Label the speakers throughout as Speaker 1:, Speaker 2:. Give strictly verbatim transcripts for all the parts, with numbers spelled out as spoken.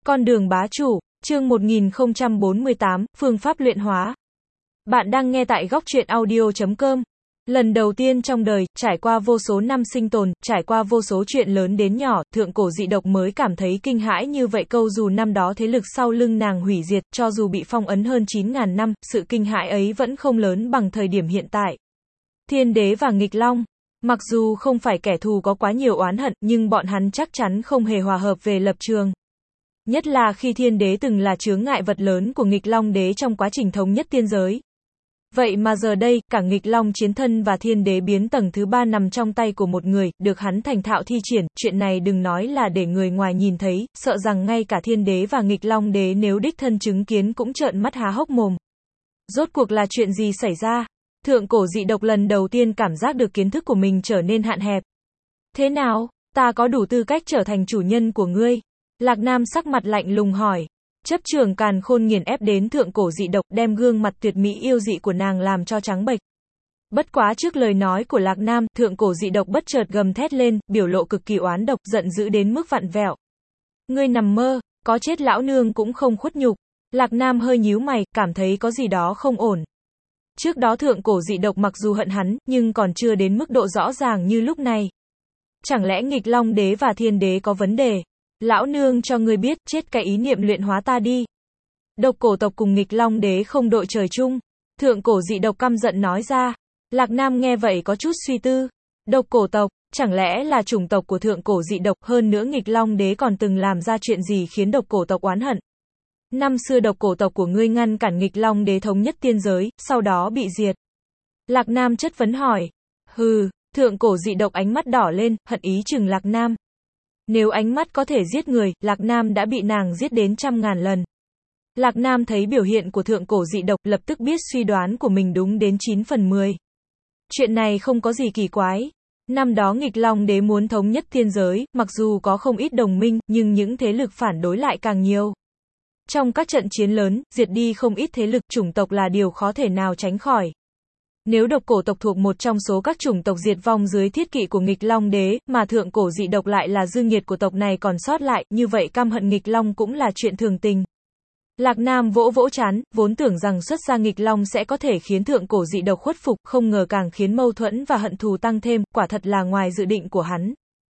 Speaker 1: Con đường bá chủ, chương một nghìn không trăm bốn mươi tám, phương pháp luyện hóa. Bạn đang nghe tại góc truyện audio chấm com. Lần đầu tiên trong đời, trải qua vô số năm sinh tồn, trải qua vô số chuyện lớn đến nhỏ, thượng cổ dị độc mới cảm thấy kinh hãi như vậy. Câu dù năm đó thế lực sau lưng nàng hủy diệt, cho dù bị phong ấn hơn chín ngàn năm, sự kinh hãi ấy vẫn không lớn bằng thời điểm hiện tại. Thiên đế và nghịch long, mặc dù không phải kẻ thù có quá nhiều oán hận, nhưng bọn hắn chắc chắn không hề hòa hợp về lập trường. Nhất là khi thiên đế từng là chướng ngại vật lớn của nghịch long đế trong quá trình thống nhất tiên giới. Vậy mà giờ đây, cả nghịch long chiến thân và thiên đế biến tầng thứ ba nằm trong tay của một người, được hắn thành thạo thi triển, chuyện này đừng nói là để người ngoài nhìn thấy, sợ rằng ngay cả thiên đế và nghịch long đế nếu đích thân chứng kiến cũng trợn mắt há hốc mồm. Rốt cuộc là chuyện gì xảy ra? Thượng cổ dị độc lần đầu tiên cảm giác được kiến thức của mình trở nên hạn hẹp. Thế nào? Ta có đủ tư cách trở thành chủ nhân của ngươi? Lạc Nam sắc mặt lạnh lùng hỏi. Chấp trường càn khôn nghiền ép đến thượng cổ dị độc, đem gương mặt tuyệt mỹ yêu dị của nàng làm cho trắng bệch. Bất quá trước lời nói của Lạc Nam, thượng cổ dị độc bất chợt gầm thét lên, biểu lộ cực kỳ oán độc, giận dữ đến mức vặn vẹo. Ngươi nằm mơ, có chết lão nương cũng không khuất nhục. Lạc Nam hơi nhíu mày, cảm thấy có gì đó không ổn. Trước đó thượng cổ dị độc mặc dù hận hắn, nhưng còn chưa đến mức độ rõ ràng như lúc này. Chẳng lẽ nghịch long đế và thiên đế có vấn đề? Lão nương cho ngươi biết, chết cái ý niệm luyện hóa ta đi. Độc cổ tộc cùng nghịch long đế không đội trời chung. Thượng cổ dị độc căm giận nói ra. Lạc Nam nghe vậy có chút suy tư. Độc cổ tộc, chẳng lẽ là chủng tộc của thượng cổ dị độc, hơn nữa nghịch long đế còn từng làm ra chuyện gì khiến độc cổ tộc oán hận. Năm xưa độc cổ tộc của ngươi ngăn cản nghịch long đế thống nhất tiên giới, sau đó bị diệt. Lạc Nam chất vấn hỏi. Hừ, thượng cổ dị độc ánh mắt đỏ lên, hận ý chừng Lạc Nam. Nếu ánh mắt có thể giết người, Lạc Nam đã bị nàng giết đến trăm ngàn lần. Lạc Nam thấy biểu hiện của thượng cổ dị độc, lập tức biết suy đoán của mình đúng đến chín phần mười. Chuyện này không có gì kỳ quái. Năm đó nghịch long đế muốn thống nhất thiên giới, mặc dù có không ít đồng minh, nhưng những thế lực phản đối lại càng nhiều. Trong các trận chiến lớn, diệt đi không ít thế lực, chủng tộc là điều khó thể nào tránh khỏi. Nếu độc cổ tộc thuộc một trong số các chủng tộc diệt vong dưới thiết kỵ của nghịch long đế, mà thượng cổ dị độc lại là dư nghiệt của tộc này còn sót lại, như vậy căm hận nghịch long cũng là chuyện thường tình. Lạc Nam vỗ vỗ trán, vốn tưởng rằng xuất ra nghịch long sẽ có thể khiến thượng cổ dị độc khuất phục, không ngờ càng khiến mâu thuẫn và hận thù tăng thêm, quả thật là ngoài dự định của hắn.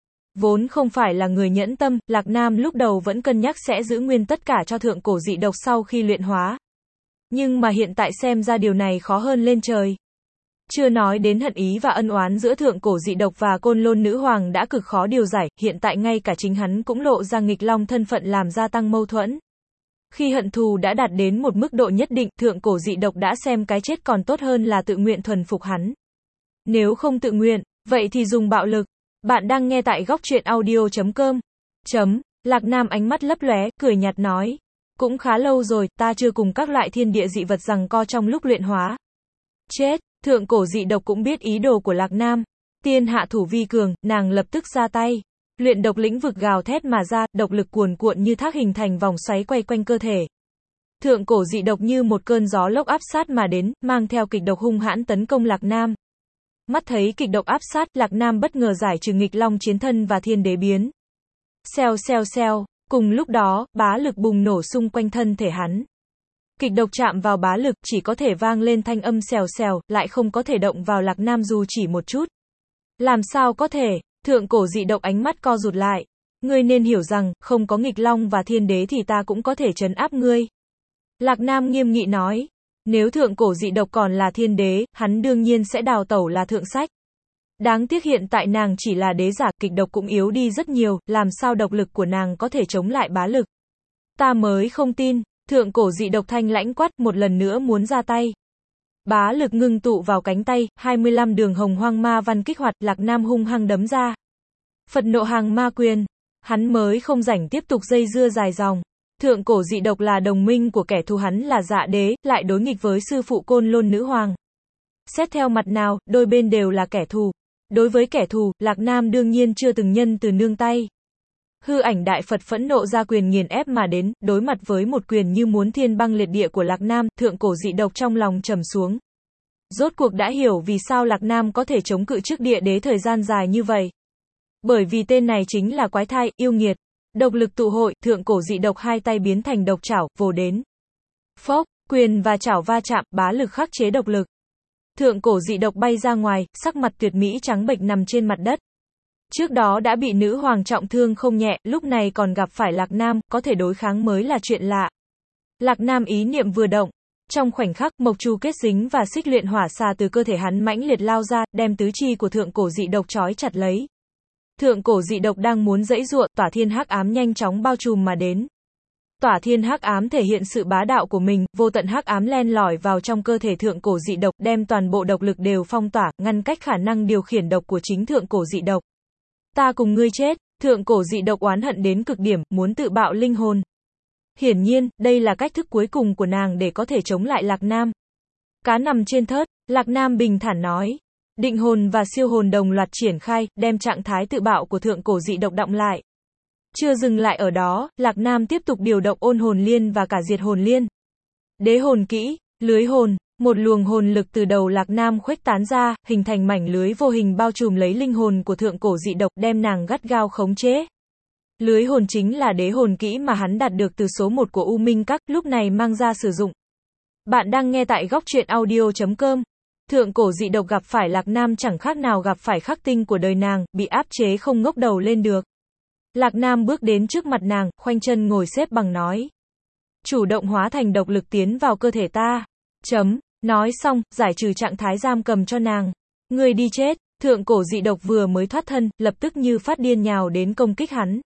Speaker 1: Vốn không phải là người nhẫn tâm, Lạc Nam lúc đầu vẫn cân nhắc sẽ giữ nguyên tất cả cho thượng cổ dị độc sau khi luyện hóa. Nhưng mà hiện tại xem ra điều này khó hơn lên trời. Chưa nói đến hận ý và ân oán giữa thượng cổ dị độc và côn lôn nữ hoàng đã cực khó điều giải, hiện tại ngay cả chính hắn cũng lộ ra nghịch long thân phận làm gia tăng mâu thuẫn. Khi hận thù đã đạt đến một mức độ nhất định, thượng cổ dị độc đã xem cái chết còn tốt hơn là tự nguyện thuần phục hắn. Nếu không tự nguyện, vậy thì dùng bạo lực. Bạn đang nghe tại góc truyện audio chấm com. Chấm, Lạc Nam ánh mắt lấp lóe, cười nhạt nói. Cũng khá lâu rồi, ta chưa cùng các loại thiên địa dị vật giằng co trong lúc luyện hóa. Chết, thượng cổ dị độc cũng biết ý đồ của Lạc Nam. Tiên hạ thủ vi cường, nàng lập tức ra tay. Luyện độc lĩnh vực gào thét mà ra, độc lực cuồn cuộn như thác hình thành vòng xoáy quay quanh cơ thể. Thượng cổ dị độc như một cơn gió lốc áp sát mà đến, mang theo kịch độc hung hãn tấn công Lạc Nam. Mắt thấy kịch độc áp sát, Lạc Nam bất ngờ giải trừ nghịch long chiến thân và thiên đế biến. Xèo xèo xèo, cùng lúc đó, bá lực bùng nổ xung quanh thân thể hắn. Kịch độc chạm vào bá lực, chỉ có thể vang lên thanh âm xèo xèo, lại không có thể động vào Lạc Nam dù chỉ một chút. Làm sao có thể? Thượng cổ dị độc ánh mắt co rụt lại. Ngươi nên hiểu rằng, không có nghịch long và thiên đế thì ta cũng có thể trấn áp ngươi. Lạc Nam nghiêm nghị nói. Nếu thượng cổ dị độc còn là thiên đế, hắn đương nhiên sẽ đào tẩu là thượng sách. Đáng tiếc hiện tại nàng chỉ là đế giả, kịch độc cũng yếu đi rất nhiều, làm sao độc lực của nàng có thể chống lại bá lực. Ta mới không tin. Thượng cổ dị độc thanh lãnh quát, một lần nữa muốn ra tay. Bá lực ngưng tụ vào cánh tay, hai mươi lăm đường hồng hoang ma văn kích hoạt, Lạc Nam hung hăng đấm ra. Phật nộ hàng ma quyền. Hắn mới không rảnh tiếp tục dây dưa dài dòng. Thượng cổ dị độc là đồng minh của kẻ thù hắn là Dạ Đế, lại đối nghịch với sư phụ côn lôn nữ hoàng. Xét theo mặt nào, đôi bên đều là kẻ thù. Đối với kẻ thù, Lạc Nam đương nhiên chưa từng nhân từ nương tay. Hư ảnh đại Phật phẫn nộ ra quyền nghiền ép mà đến, đối mặt với một quyền như muốn thiên băng liệt địa của Lạc Nam, thượng cổ dị độc trong lòng trầm xuống. Rốt cuộc đã hiểu vì sao Lạc Nam có thể chống cự trước địa đế thời gian dài như vậy. Bởi vì tên này chính là quái thai, yêu nghiệt. Độc lực tụ hội, thượng cổ dị độc hai tay biến thành độc chảo, vồ đến. Phốc, quyền và chảo va chạm, bá lực khắc chế độc lực. Thượng cổ dị độc bay ra ngoài, sắc mặt tuyệt mỹ trắng bệch nằm trên mặt đất. Trước đó đã bị nữ hoàng trọng thương không nhẹ, lúc này còn gặp phải Lạc Nam, có thể đối kháng mới là chuyện lạ. Lạc Nam ý niệm vừa động. Trong khoảnh khắc, mộc chu kết dính và xích luyện hỏa xà từ cơ thể hắn mãnh liệt lao ra, đem tứ chi của thượng cổ dị độc trói chặt lấy. Thượng cổ dị độc đang muốn giãy giụa, tỏa thiên hắc ám nhanh chóng bao trùm mà đến. Tỏa thiên hắc ám thể hiện sự bá đạo của mình, vô tận hắc ám len lỏi vào trong cơ thể thượng cổ dị độc, đem toàn bộ độc lực đều phong tỏa, ngăn cách khả năng điều khiển độc của chính thượng cổ dị độc. Ta cùng ngươi chết, thượng cổ dị độc oán hận đến cực điểm, muốn tự bạo linh hồn. Hiển nhiên, đây là cách thức cuối cùng của nàng để có thể chống lại Lạc Nam. Cá nằm trên thớt, Lạc Nam bình thản nói. Định hồn và siêu hồn đồng loạt triển khai, đem trạng thái tự bạo của thượng cổ dị độc đọng lại. Chưa dừng lại ở đó, Lạc Nam tiếp tục điều động ôn hồn liên và cả diệt hồn liên. Đế hồn kỹ, lưới hồn, một luồng hồn lực từ đầu Lạc Nam khuếch tán ra, hình thành mảnh lưới vô hình bao trùm lấy linh hồn của thượng cổ dị độc, đem nàng gắt gao khống chế. Lưới hồn chính là đế hồn kỹ mà hắn đạt được từ số một của U Minh Các, lúc này mang ra sử dụng. Bạn đang nghe tại góc truyện audio chấm com. Thượng cổ dị độc gặp phải Lạc Nam chẳng khác nào gặp phải khắc tinh của đời nàng, bị áp chế không ngóc đầu lên được. Lạc Nam bước đến trước mặt nàng, khoanh chân ngồi xếp bằng nói. Chủ động hóa thành độc lực tiến vào cơ thể ta. Chấm. Nói xong, giải trừ trạng thái giam cầm cho nàng. Người đi chết, thượng cổ dị độc vừa mới thoát thân, lập tức như phát điên nhào đến công kích hắn.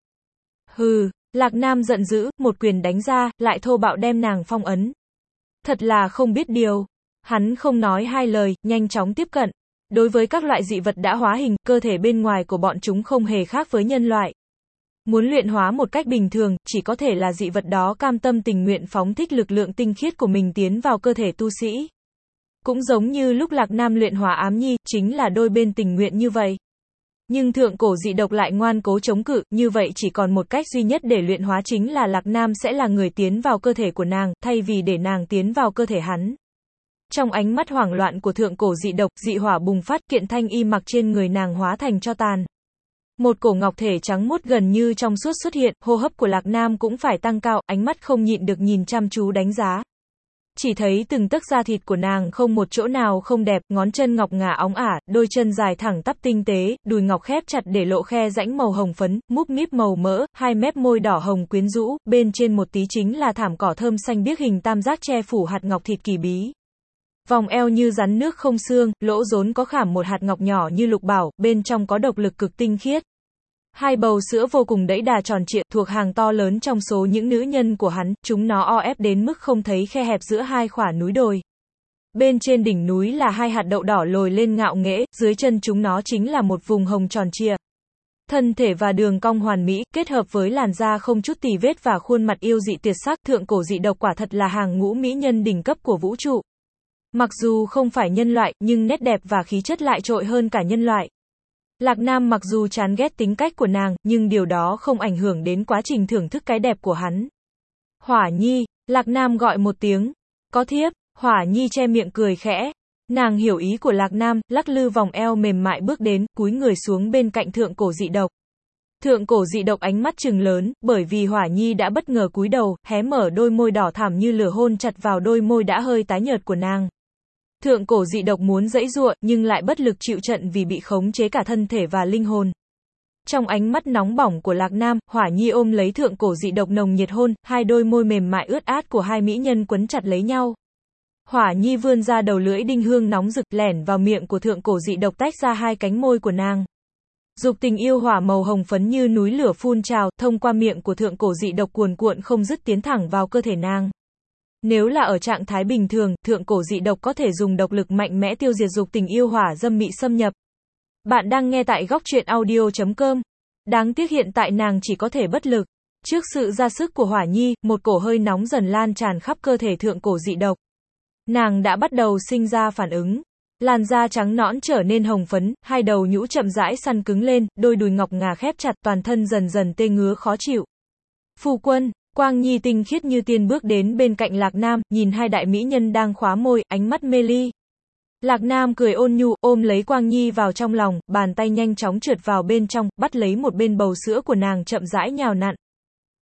Speaker 1: Hừ, Lạc Nam giận dữ, một quyền đánh ra, lại thô bạo đem nàng phong ấn. Thật là không biết điều. Hắn không nói hai lời, nhanh chóng tiếp cận. Đối với các loại dị vật đã hóa hình, cơ thể bên ngoài của bọn chúng không hề khác với nhân loại. Muốn luyện hóa một cách bình thường, chỉ có thể là dị vật đó cam tâm tình nguyện phóng thích lực lượng tinh khiết của mình tiến vào cơ thể tu sĩ. Cũng giống như lúc Lạc Nam luyện hóa Ám Nhi, chính là đôi bên tình nguyện như vậy. Nhưng thượng cổ dị độc lại ngoan cố chống cự, như vậy chỉ còn một cách duy nhất để luyện hóa chính là Lạc Nam sẽ là người tiến vào cơ thể của nàng, thay vì để nàng tiến vào cơ thể hắn. Trong ánh mắt hoảng loạn của thượng cổ dị độc, dị hỏa bùng phát, kiện thanh y mặc trên người nàng hóa thành tro tàn. Một cổ ngọc thể trắng muốt gần như trong suốt xuất hiện, hô hấp của Lạc Nam cũng phải tăng cao, ánh mắt không nhịn được nhìn chăm chú đánh giá. Chỉ thấy từng tấc da thịt của nàng không một chỗ nào không đẹp, ngón chân ngọc ngà óng ả, đôi chân dài thẳng tắp tinh tế, đùi ngọc khép chặt để lộ khe rãnh màu hồng phấn, múp míp màu mỡ, hai mép môi đỏ hồng quyến rũ, bên trên một tí chính là thảm cỏ thơm xanh biếc hình tam giác che phủ hạt ngọc thịt kỳ bí. Vòng eo như rắn nước không xương, lỗ rốn có khảm một hạt ngọc nhỏ như lục bảo, bên trong có độc lực cực tinh khiết. Hai bầu sữa vô cùng đẫy đà tròn trịa, thuộc hàng to lớn trong số những nữ nhân của hắn, chúng nó o ép đến mức không thấy khe hẹp giữa hai khỏa núi đồi. Bên trên đỉnh núi là hai hạt đậu đỏ lồi lên ngạo nghễ, dưới chân chúng nó chính là một vùng hồng tròn trịa. Thân thể và đường cong hoàn mỹ, kết hợp với làn da không chút tì vết và khuôn mặt yêu dị tuyệt sắc, thượng cổ dị độc quả thật là hàng ngũ mỹ nhân đỉnh cấp của vũ trụ. Mặc dù không phải nhân loại, nhưng nét đẹp và khí chất lại trội hơn cả nhân loại. Lạc Nam mặc dù chán ghét tính cách của nàng, nhưng điều đó không ảnh hưởng đến quá trình thưởng thức cái đẹp của hắn. Hỏa Nhi, Lạc Nam gọi một tiếng. Có thiếp, Hỏa Nhi che miệng cười khẽ. Nàng hiểu ý của Lạc Nam, lắc lư vòng eo mềm mại bước đến, cúi người xuống bên cạnh thượng cổ dị độc. Thượng cổ dị độc ánh mắt trừng lớn, bởi vì Hỏa Nhi đã bất ngờ cúi đầu, hé mở đôi môi đỏ thẳm như lửa hôn chặt vào đôi môi đã hơi tái nhợt của nàng. Thượng cổ dị độc muốn giãy giụa, nhưng lại bất lực chịu trận vì bị khống chế cả thân thể và linh hồn. Trong ánh mắt nóng bỏng của Lạc Nam, Hỏa Nhi ôm lấy thượng cổ dị độc nồng nhiệt hôn, hai đôi môi mềm mại ướt át của hai mỹ nhân quấn chặt lấy nhau. Hỏa Nhi vươn ra đầu lưỡi đinh hương nóng rực, lẻn vào miệng của thượng cổ dị độc tách ra hai cánh môi của nàng. Dục tình yêu hỏa màu hồng phấn như núi lửa phun trào, thông qua miệng của thượng cổ dị độc cuồn cuộn không dứt tiến thẳng vào cơ thể nàng. Nếu là ở trạng thái bình thường, thượng cổ dị độc có thể dùng độc lực mạnh mẽ tiêu diệt dục tình yêu hỏa dâm mị xâm nhập. Bạn đang nghe tại góc truyện audio chấm com. Đáng tiếc hiện tại nàng chỉ có thể bất lực. Trước sự ra sức của Hỏa Nhi, một cổ hơi nóng dần lan tràn khắp cơ thể thượng cổ dị độc. Nàng đã bắt đầu sinh ra phản ứng. Làn da trắng nõn trở nên hồng phấn, hai đầu nhũ chậm rãi săn cứng lên, đôi đùi ngọc ngà khép chặt, toàn thân dần dần tê ngứa khó chịu. Phu quân, Quang Nhi tinh khiết như tiên bước đến bên cạnh Lạc Nam, nhìn hai đại mỹ nhân đang khóa môi, ánh mắt mê ly. Lạc Nam cười ôn nhu, ôm lấy Quang Nhi vào trong lòng, bàn tay nhanh chóng trượt vào bên trong, bắt lấy một bên bầu sữa của nàng chậm rãi nhào nặn.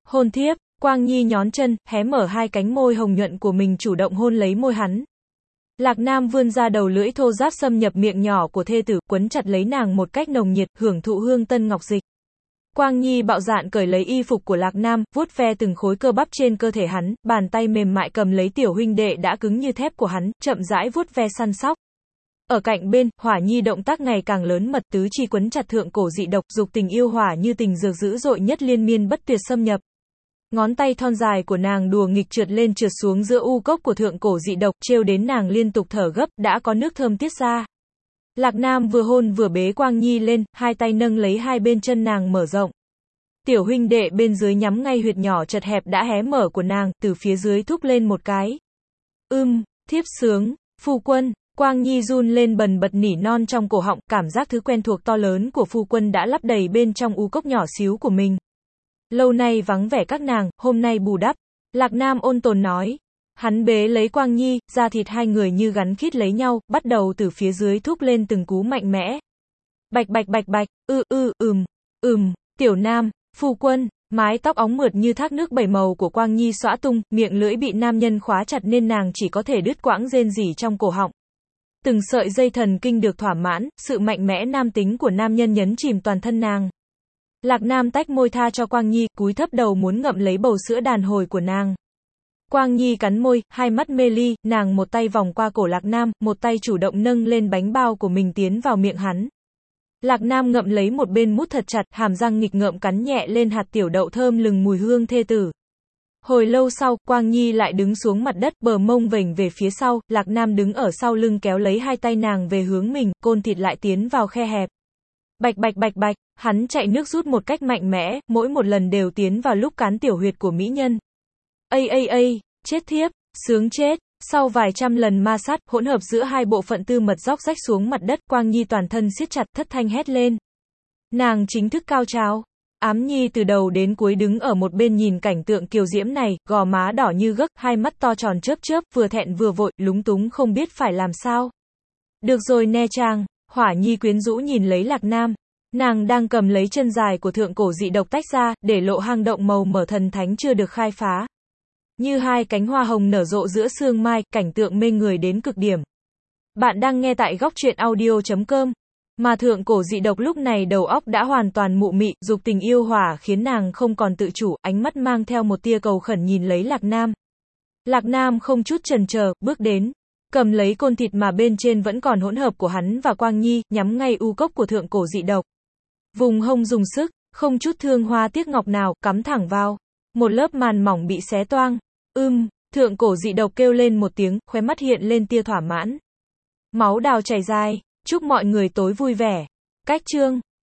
Speaker 1: Hôn thiếp, Quang Nhi nhón chân, hé mở hai cánh môi hồng nhuận của mình chủ động hôn lấy môi hắn. Lạc Nam vươn ra đầu lưỡi thô ráp xâm nhập miệng nhỏ của thê tử, quấn chặt lấy nàng một cách nồng nhiệt, hưởng thụ hương tân ngọc dịch. Quang Nhi bạo dạn cởi lấy y phục của Lạc Nam, vuốt ve từng khối cơ bắp trên cơ thể hắn, bàn tay mềm mại cầm lấy tiểu huynh đệ đã cứng như thép của hắn, chậm rãi vuốt ve săn sóc. Ở cạnh bên, Hỏa Nhi động tác ngày càng lớn mật, tứ chi quấn chặt thượng cổ dị độc, dục tình yêu hỏa như tình dược dữ dội nhất liên miên bất tuyệt xâm nhập. Ngón tay thon dài của nàng đùa nghịch trượt lên trượt xuống giữa u cốc của thượng cổ dị độc, trêu đến nàng liên tục thở gấp, đã có nước thơm tiết ra. Lạc Nam vừa hôn vừa bế Quang Nhi lên, hai tay nâng lấy hai bên chân nàng mở rộng. Tiểu huynh đệ bên dưới nhắm ngay huyệt nhỏ chật hẹp đã hé mở của nàng, từ phía dưới thúc lên một cái. Ưm, thiếp sướng, phu quân. Quang Nhi run lên bần bật nỉ non trong cổ họng, cảm giác thứ quen thuộc to lớn của phu quân đã lấp đầy bên trong u cốc nhỏ xíu của mình. Lâu nay vắng vẻ các nàng, hôm nay bù đắp. Lạc Nam ôn tồn nói. Hắn bế lấy Quang Nhi, da thịt hai người như gắn khít lấy nhau, bắt đầu từ phía dưới thúc lên từng cú mạnh mẽ. Bạch bạch bạch bạch, ư ư ừm, ừm, tiểu nam, phu quân. Mái tóc óng mượt như thác nước bảy màu của Quang Nhi xõa tung, miệng lưỡi bị nam nhân khóa chặt nên nàng chỉ có thể đứt quãng rên rỉ trong cổ họng. Từng sợi dây thần kinh được thỏa mãn, sự mạnh mẽ nam tính của nam nhân nhấn chìm toàn thân nàng. Lạc Nam tách môi tha cho Quang Nhi, cúi thấp đầu muốn ngậm lấy bầu sữa đàn hồi của nàng. Quang Nhi cắn môi, hai mắt mê ly, nàng một tay vòng qua cổ Lạc Nam, một tay chủ động nâng lên bánh bao của mình tiến vào miệng hắn. Lạc Nam ngậm lấy một bên mút thật chặt, hàm răng nghịch ngợm cắn nhẹ lên hạt tiểu đậu thơm lừng mùi hương thê tử. Hồi lâu sau, Quang Nhi lại đứng xuống mặt đất, bờ mông vểnh về phía sau, Lạc Nam đứng ở sau lưng kéo lấy hai tay nàng về hướng mình, côn thịt lại tiến vào khe hẹp. Bạch bạch bạch bạch, hắn chạy nước rút một cách mạnh mẽ, mỗi một lần đều tiến vào lúc cán tiểu huyệt của mỹ nhân. Ây ây ây, chết thiếp, sướng chết. Sau vài trăm lần ma sát, hỗn hợp giữa hai bộ phận tư mật róc rách xuống mặt đất, Quang Nhi toàn thân siết chặt, thất thanh hét lên. Nàng chính thức cao trào. Ám Nhi từ đầu đến cuối đứng ở một bên nhìn cảnh tượng kiều diễm này, gò má đỏ như gấc, hai mắt to tròn chớp chớp, vừa thẹn vừa vội, lúng túng không biết phải làm sao. Được rồi nè chàng. Hỏa Nhi quyến rũ nhìn lấy Lạc Nam. Nàng đang cầm lấy chân dài của thượng cổ dị độc tách ra, để lộ hang động màu mở thần thánh chưa được khai phá. Như hai cánh hoa hồng nở rộ giữa sương mai, cảnh tượng mê người đến cực điểm. Bạn đang nghe tại góc truyện audio chấm com. Mà thượng cổ dị độc lúc này đầu óc đã hoàn toàn mụ mị, dục tình yêu hỏa khiến nàng không còn tự chủ, ánh mắt mang theo một tia cầu khẩn nhìn lấy Lạc Nam. Lạc Nam không chút chần chờ, bước đến. Cầm lấy côn thịt mà bên trên vẫn còn hỗn hợp của hắn và Quang Nhi, nhắm ngay u cốc của thượng cổ dị độc. Vùng hông dùng sức, không chút thương hoa tiếc ngọc nào, cắm thẳng vào. Một lớp màn mỏng bị xé toang. Ưm, thượng cổ dị độc kêu lên một tiếng, khóe mắt hiện lên tia thỏa mãn. Máu đào chảy dài, chúc mọi người tối vui vẻ. Cách chương